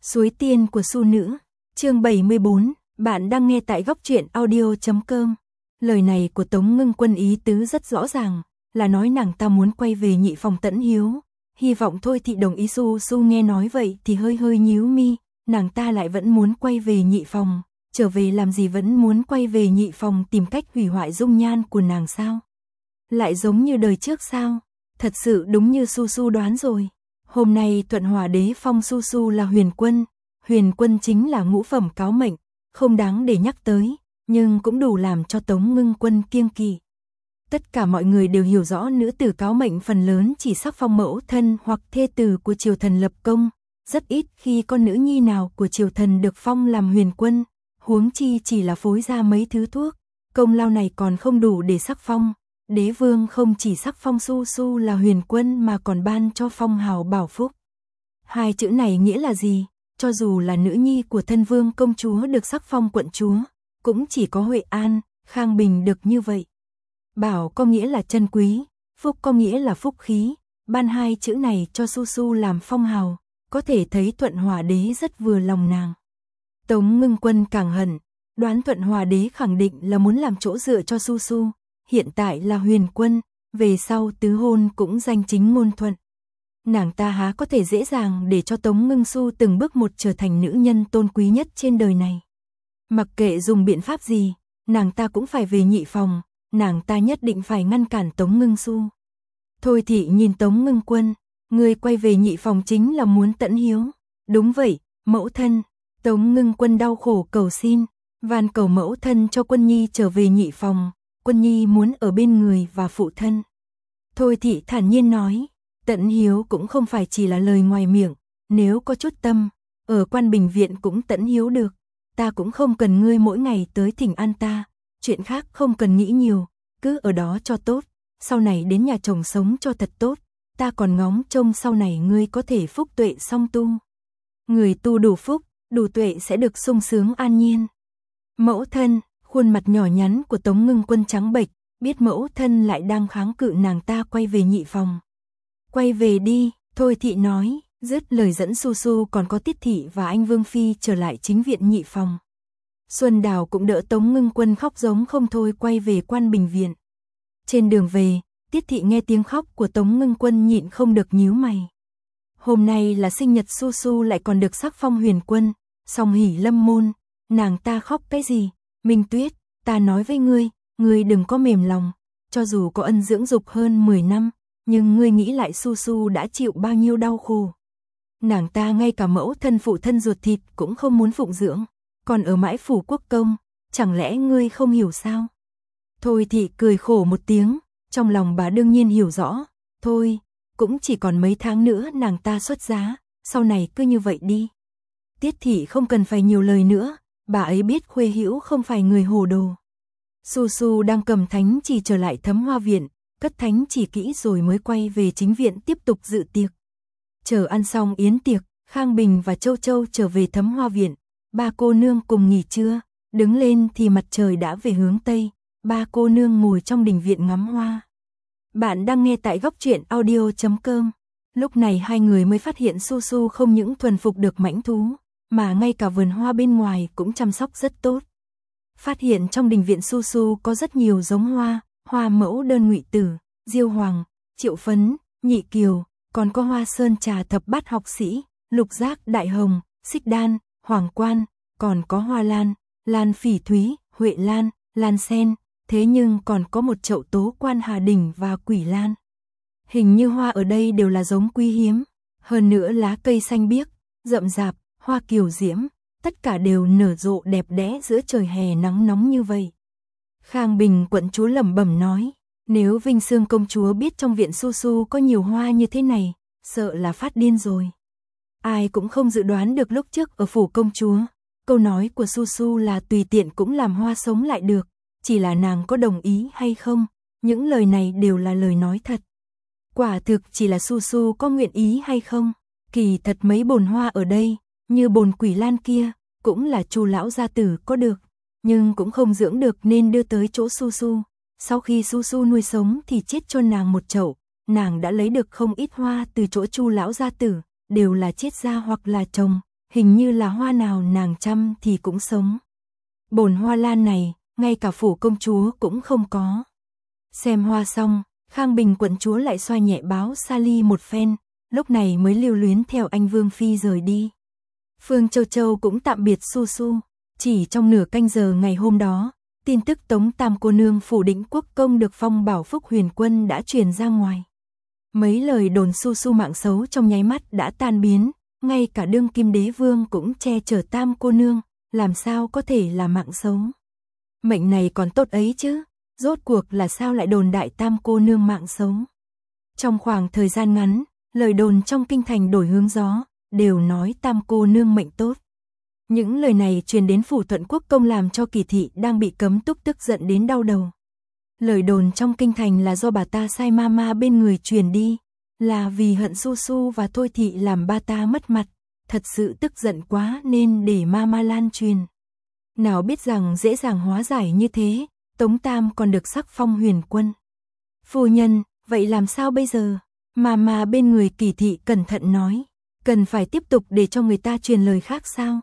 Suối tiên của Su nữ, chương 74, bạn đang nghe tại góc truyện audio.com. Lời này của Tống Ngưng Quân ý tứ rất rõ ràng, là nói nàng ta muốn quay về nhị phòng Tẫn Hiếu. Hy vọng Thôi Thị đồng ý. Su nghe nói vậy thì hơi nhíu mi, nàng ta lại vẫn muốn quay về nhị phòng, trở về làm gì, vẫn muốn quay về nhị phòng tìm cách hủy hoại dung nhan của nàng sao? Lại giống như đời trước sao? Thật sự đúng như Su đoán rồi. Hôm nay Thuận Hòa Đế phong Su là huyền quân chính là ngũ phẩm cáo mệnh, không đáng để nhắc tới, nhưng cũng đủ làm cho Tống Ngưng Quân kiêng kỵ. Tất cả mọi người đều hiểu rõ nữ tử cáo mệnh phần lớn chỉ sắc phong mẫu thân hoặc thê tử của triều thần lập công, rất ít khi con nữ nhi nào của triều thần được phong làm huyền quân, huống chi chỉ là phối ra mấy thứ thuốc, công lao này còn không đủ để sắc phong. Đế vương không chỉ sắc phong Su là huyền quân mà còn ban cho phong hào bảo phúc. Hai chữ này nghĩa là gì? Cho dù là nữ nhi của thân vương công chúa được sắc phong quận chúa, cũng chỉ có Huệ An, Khang Bình được như vậy. Bảo có nghĩa là chân quý, phúc có nghĩa là phúc khí, ban hai chữ này cho Su làm phong hào, có thể thấy Thuận Hòa Đế rất vừa lòng nàng. Tống Ngưng Quân càng hận, đoán Thuận Hòa Đế khẳng định là muốn làm chỗ dựa cho Su. Hiện tại là huyền quân, về sau tứ hôn cũng danh chính ngôn thuận. Nàng ta há có thể dễ dàng để cho Tống Ngưng Su từng bước một trở thành nữ nhân tôn quý nhất trên đời này. Mặc kệ dùng biện pháp gì, nàng ta cũng phải về nhị phòng, nàng ta nhất định phải ngăn cản Tống Ngưng Su. Thôi Thị nhìn Tống Ngưng Quân, người quay về nhị phòng chính là muốn Tẫn Hiếu. Đúng vậy, mẫu thân. Tống Ngưng Quân đau khổ cầu xin, van cầu mẫu thân cho Quân Nhi trở về nhị phòng. Quân Nhi muốn ở bên người và phụ thân. Thôi Thị thản nhiên nói, Tẫn Hiếu cũng không phải chỉ là lời ngoài miệng, nếu có chút tâm, ở Quan Bình Viện cũng Tẫn Hiếu được, ta cũng không cần ngươi mỗi ngày tới thỉnh an ta, chuyện khác không cần nghĩ nhiều, cứ ở đó cho tốt, sau này đến nhà chồng sống cho thật tốt, ta còn ngóng trông sau này ngươi có thể phúc tuệ song tu. Người tu đủ phúc, đủ tuệ sẽ được sung sướng an nhiên. Mẫu thân. Khuôn mặt nhỏ nhắn của Tống Ngưng Quân trắng bệch, biết mẫu thân lại đang kháng cự nàng ta quay về nhị phòng. Quay về đi, Thôi Thị nói, dứt lời dẫn Su còn có Tiết Thị và anh Vương Phi trở lại chính viện nhị phòng. Xuân Đào cũng đỡ Tống Ngưng Quân khóc giống không thôi quay về Quan Bình Viện. Trên đường về, Tiết Thị nghe tiếng khóc của Tống Ngưng Quân nhịn không được nhíu mày. Hôm nay là sinh nhật Su lại còn được sắc phong huyền quân, song hỷ lâm môn, nàng ta khóc cái gì? Minh Tuyết, ta nói với ngươi đừng có mềm lòng, cho dù có ân dưỡng dục hơn 10 năm, nhưng ngươi nghĩ lại Su đã chịu bao nhiêu đau khổ. Nàng ta ngay cả mẫu thân phụ thân ruột thịt cũng không muốn phụng dưỡng, còn ở mãi phủ quốc công, chẳng lẽ ngươi không hiểu sao? Thôi Thị cười khổ một tiếng, trong lòng bà đương nhiên hiểu rõ, thôi, cũng chỉ còn mấy tháng nữa nàng ta xuất giá, sau này cứ như vậy đi. Tiết Thị không cần phải nhiều lời nữa. Bà ấy biết Khuê Hữu không phải người hồ đồ. Su đang cầm thánh chỉ trở lại Thấm Hoa Viện, cất thánh chỉ kỹ rồi mới quay về chính viện tiếp tục dự tiệc. Chờ ăn xong yến tiệc, Khang Bình và Châu Châu trở về Thấm Hoa Viện, ba cô nương cùng nghỉ trưa, đứng lên thì mặt trời đã về hướng Tây, ba cô nương ngồi trong đình viện ngắm hoa. Bạn đang nghe tại góc truyện audio.com. Lúc này hai người mới phát hiện Su không những thuần phục được mãnh thú, mà ngay cả vườn hoa bên ngoài cũng chăm sóc rất tốt. Phát hiện trong đình viện Su có rất nhiều giống hoa, hoa mẫu đơn ngụy tử, diêu hoàng, triệu phấn, nhị kiều, còn có hoa sơn trà thập bát học sĩ, lục giác đại hồng, xích đan, hoàng quan, còn có hoa lan, lan phỉ thúy, huệ lan, lan sen, thế nhưng còn có một chậu tố quan hà đỉnh và quỷ lan. Hình như hoa ở đây đều là giống quý hiếm, hơn nữa lá cây xanh biếc, rậm rạp, hoa kiều diễm, tất cả đều nở rộ đẹp đẽ giữa trời hè nắng nóng như vậy. Khang Bình quận chúa lẩm bẩm nói, nếu Vinh Xương công chúa biết trong viện Su có nhiều hoa như thế này, sợ là phát điên rồi. Ai cũng không dự đoán được lúc trước ở phủ công chúa, câu nói của Su là tùy tiện cũng làm hoa sống lại được, chỉ là nàng có đồng ý hay không, những lời này đều là lời nói thật. Quả thực chỉ là Su có nguyện ý hay không, kỳ thật mấy bồn hoa ở đây, như bồn quỷ lan kia, cũng là Chu lão gia tử có được, nhưng cũng không dưỡng được nên đưa tới chỗ Su. Sau khi Su nuôi sống thì chết cho nàng một chậu, nàng đã lấy được không ít hoa từ chỗ Chu lão gia tử, đều là chết ra hoặc là trồng, hình như là hoa nào nàng chăm thì cũng sống. Bồn hoa lan này, ngay cả phủ công chúa cũng không có. Xem hoa xong, Khang Bình quận chúa lại xoa nhẹ báo Sally một phen, lúc này mới lưu luyến theo anh Vương Phi rời đi. Phương Châu Châu cũng tạm biệt Su Su, chỉ trong nửa canh giờ ngày hôm đó, tin tức Tống Tam cô nương phủ Định Quốc công được phong bảo phúc huyền quân đã truyền ra ngoài. Mấy lời đồn Su Su mạng xấu trong nháy mắt đã tan biến, ngay cả đương kim đế vương cũng che chở Tam cô nương, làm sao có thể là mạng xấu. Mệnh này còn tốt ấy chứ, rốt cuộc là sao lại đồn đại Tam cô nương mạng xấu. Trong khoảng thời gian ngắn, lời đồn trong kinh thành đổi hướng gió, đều nói Tam cô nương mệnh tốt. Những lời này truyền đến phủ Thuận Quốc công làm cho Kỳ thị đang bị cấm túc tức giận đến đau đầu. Lời đồn trong kinh thành là do bà ta sai mama bên người truyền đi, là vì hận Su Su và Thôi thị làm ba ta mất mặt, thật sự tức giận quá nên để mama lan truyền. Nào biết rằng dễ dàng hóa giải như thế, Tống Tam còn được sắc phong huyền quân. Phu nhân, vậy làm sao bây giờ? Mama bên người Kỳ thị cẩn thận nói, cần phải tiếp tục để cho người ta truyền lời khác sao?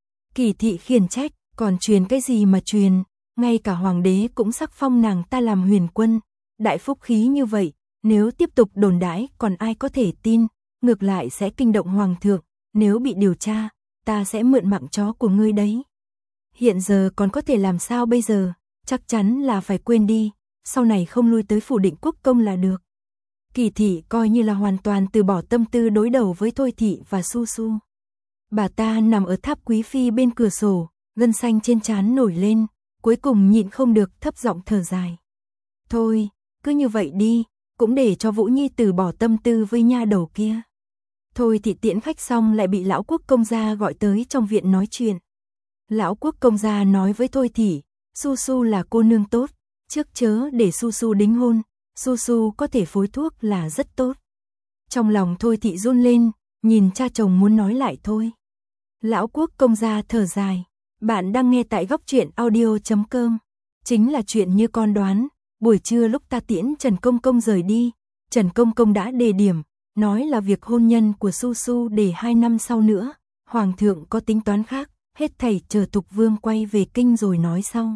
Kỳ thị khiển trách, còn truyền cái gì mà truyền, ngay cả hoàng đế cũng sắc phong nàng ta làm huyền quân, đại phúc khí như vậy, nếu tiếp tục đồn đãi còn ai có thể tin, ngược lại sẽ kinh động hoàng thượng, nếu bị điều tra, ta sẽ mượn mạng chó của ngươi đấy. Hiện giờ còn có thể làm sao bây giờ, chắc chắn là phải quên đi, sau này không lui tới phủ Định Quốc công là được. Kỳ thị coi như là hoàn toàn từ bỏ tâm tư đối đầu với Thôi thị và Su Su. Bà ta nằm ở tháp quý phi bên cửa sổ, gân xanh trên trán nổi lên, cuối cùng nhịn không được thấp giọng thở dài. Thôi, cứ như vậy đi, cũng để cho Vũ Nhi từ bỏ tâm tư với nha đầu kia. Thôi thị tiễn khách xong lại bị lão quốc công gia gọi tới trong viện nói chuyện. Lão quốc công gia nói với Thôi thị, Su Su là cô nương tốt, trước chớ để Su Su đính hôn, Su Su có thể phối thuốc là rất tốt. Trong lòng Thôi thị run lên, nhìn cha chồng muốn nói lại thôi. Lão quốc công gia thở dài, bạn đang nghe tại góc truyện audio.com. Chính là chuyện như con đoán, buổi trưa lúc ta tiễn Trần Công Công rời đi, Trần Công Công đã đề điểm, nói là việc hôn nhân của Su Su để 2 năm sau nữa, Hoàng thượng có tính toán khác, hết thảy chờ Thục Vương quay về kinh rồi nói sau.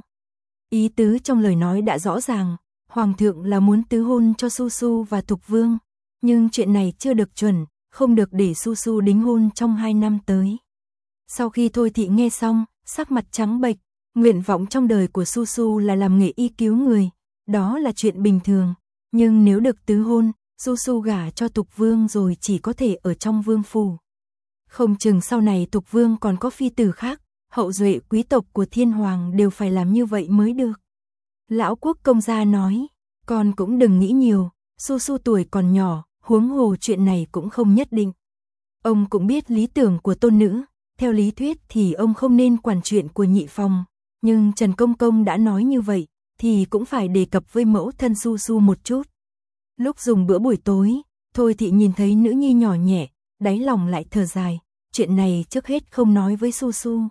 Ý tứ trong lời nói đã rõ ràng, Hoàng thượng là muốn tứ hôn cho Su Su và Thục Vương, nhưng chuyện này chưa được chuẩn, không được để Su Su đính hôn trong 2 năm tới. Sau khi Thôi thị nghe xong, sắc mặt trắng bệch, nguyện vọng trong đời của Su Su là làm nghề y cứu người, đó là chuyện bình thường, nhưng nếu được tứ hôn, Su Su gả cho Thục Vương rồi chỉ có thể ở trong vương phủ. Không chừng sau này Thục Vương còn có phi tử khác, hậu duệ quý tộc của thiên hoàng đều phải làm như vậy mới được. Lão quốc công gia nói, con cũng đừng nghĩ nhiều, Su Su tuổi còn nhỏ, huống hồ chuyện này cũng không nhất định. Ông cũng biết lý tưởng của tôn nữ, theo lý thuyết thì ông không nên quản chuyện của nhị phòng, nhưng Trần Công Công đã nói như vậy, thì cũng phải đề cập với mẫu thân Su Su một chút. Lúc dùng bữa buổi tối, Thôi thị nhìn thấy nữ nhi nhỏ nhẹ, đáy lòng lại thở dài, chuyện này trước hết không nói với Su Su.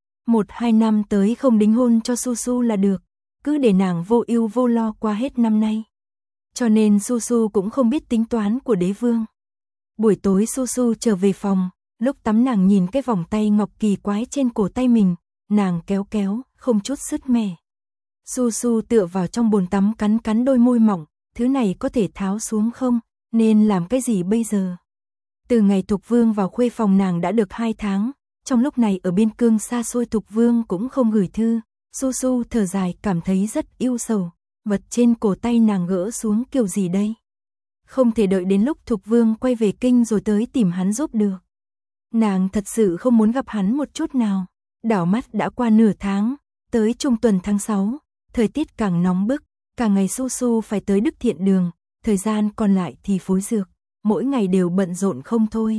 1-2 năm tới không đính hôn cho Su Su là được, cứ để nàng vô ưu vô lo qua hết năm nay. Cho nên Su Su cũng không biết tính toán của đế vương. Buổi tối Su Su trở về phòng, lúc tắm nàng nhìn cái vòng tay ngọc kỳ quái trên cổ tay mình, nàng kéo kéo, không chút sứt mẻ. Su Su tựa vào trong bồn tắm cắn cắn đôi môi mỏng, thứ này có thể tháo xuống không, nên làm cái gì bây giờ? Từ ngày Thục Vương vào khuê phòng nàng đã được 2 tháng, trong lúc này ở biên cương xa xôi Thục Vương cũng không gửi thư, Su Su thở dài cảm thấy rất ưu sầu, vật trên cổ tay nàng gỡ xuống kiểu gì đây? Không thể đợi đến lúc Thục Vương quay về kinh rồi tới tìm hắn giúp được. Nàng thật sự không muốn gặp hắn một chút nào. Đảo mắt đã qua nửa tháng, tới trung tuần tháng 6, thời tiết càng nóng bức, cả ngày Su Su phải tới Đức Thiện Đường, thời gian còn lại thì phối dược, mỗi ngày đều bận rộn không thôi.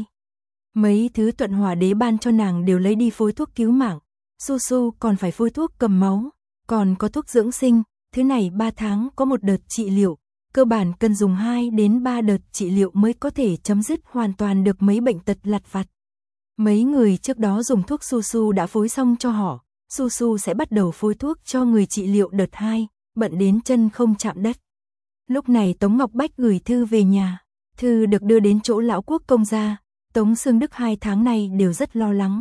Mấy thứ Thuận Hòa đế ban cho nàng đều lấy đi phối thuốc cứu mạng, Su Su còn phải phối thuốc cầm máu, còn có thuốc dưỡng sinh, thứ này 3 tháng có một đợt trị liệu, cơ bản cần dùng 2 đến 3 đợt trị liệu mới có thể chấm dứt hoàn toàn được mấy bệnh tật lặt vặt. Mấy người trước đó dùng thuốc Su Su đã phối xong cho họ, Su Su sẽ bắt đầu phối thuốc cho người trị liệu đợt 2, bận đến chân không chạm đất. Lúc này Tống Ngọc Bách gửi thư về nhà, thư được đưa đến chỗ lão quốc công gia, Tống Xương Đức 2 tháng này đều rất lo lắng,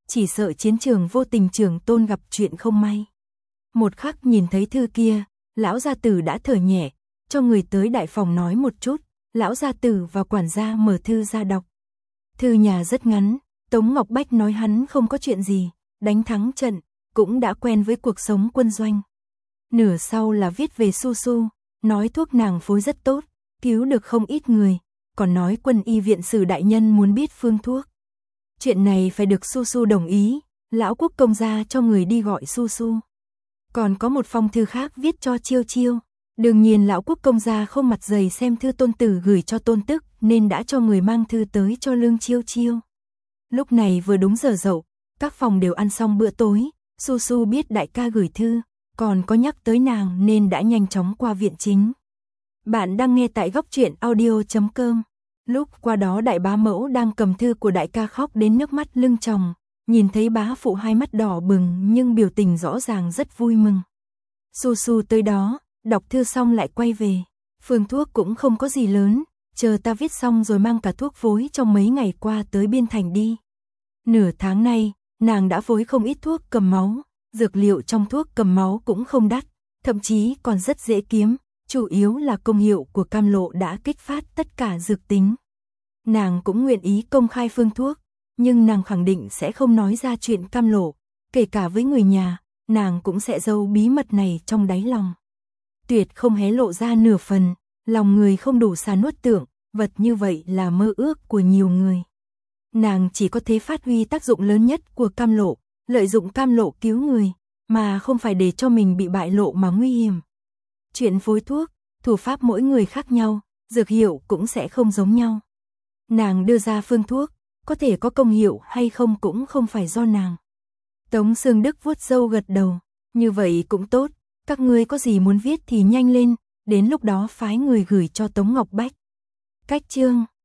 chỉ sợ chiến trường vô tình Trường Tôn gặp chuyện không may. Một khắc nhìn thấy thư kia, lão gia tử đã thở nhẹ, cho người tới đại phòng nói một chút, lão gia tử và quản gia mở thư ra đọc. Thư nhà rất ngắn, Tống Ngọc Bách nói hắn không có chuyện gì, đánh thắng trận, cũng đã quen với cuộc sống quân doanh. Nửa sau là viết về Su Su, nói thuốc nàng phối rất tốt, cứu được không ít người, còn nói quân y viện sử đại nhân muốn biết phương thuốc. Chuyện này phải được Su Su đồng ý, lão quốc công gia cho người đi gọi Su Su. Còn có một phong thư khác viết cho Chiêu Chiêu, đương nhiên lão quốc công gia không mặt dày xem thư tôn tử gửi cho tôn tức nên đã cho người mang thư tới cho Lương Chiêu Chiêu. Lúc này vừa đúng giờ dậu, các phòng đều ăn xong bữa tối, Su Su biết đại ca gửi thư, còn có nhắc tới nàng nên đã nhanh chóng qua viện chính. Bạn đang nghe tại góc truyện audio.com. Lúc qua đó đại bá mẫu đang cầm thư của đại ca khóc đến nước mắt lưng tròng, nhìn thấy bá phụ hai mắt đỏ bừng nhưng biểu tình rõ ràng rất vui mừng. Su Su tới đó, đọc thư xong lại quay về. Phương thuốc cũng không có gì lớn, chờ ta viết xong rồi mang cả thuốc phối trong mấy ngày qua tới Biên Thành đi. Nửa tháng nay, nàng đã phối không ít thuốc cầm máu, dược liệu trong thuốc cầm máu cũng không đắt, thậm chí còn rất dễ kiếm, chủ yếu là công hiệu của cam lộ đã kích phát tất cả dược tính. Nàng cũng nguyện ý công khai phương thuốc, nhưng nàng khẳng định sẽ không nói ra chuyện cam lộ, kể cả với người nhà, nàng cũng sẽ giấu bí mật này trong đáy lòng. Tuyệt không hé lộ ra nửa phần, lòng người không đủ xa nuốt tưởng, vật như vậy là mơ ước của nhiều người. Nàng chỉ có thể phát huy tác dụng lớn nhất của cam lộ, lợi dụng cam lộ cứu người, mà không phải để cho mình bị bại lộ mà nguy hiểm. Chuyện phối thuốc, thủ pháp mỗi người khác nhau, dược hiệu cũng sẽ không giống nhau. Nàng đưa ra phương thuốc, có thể có công hiệu hay không cũng không phải do nàng. Tống Sương Đức vuốt râu gật đầu, như vậy cũng tốt, các ngươi có gì muốn viết thì nhanh lên, đến lúc đó phái người gửi cho Tống Ngọc Bách. Cách chương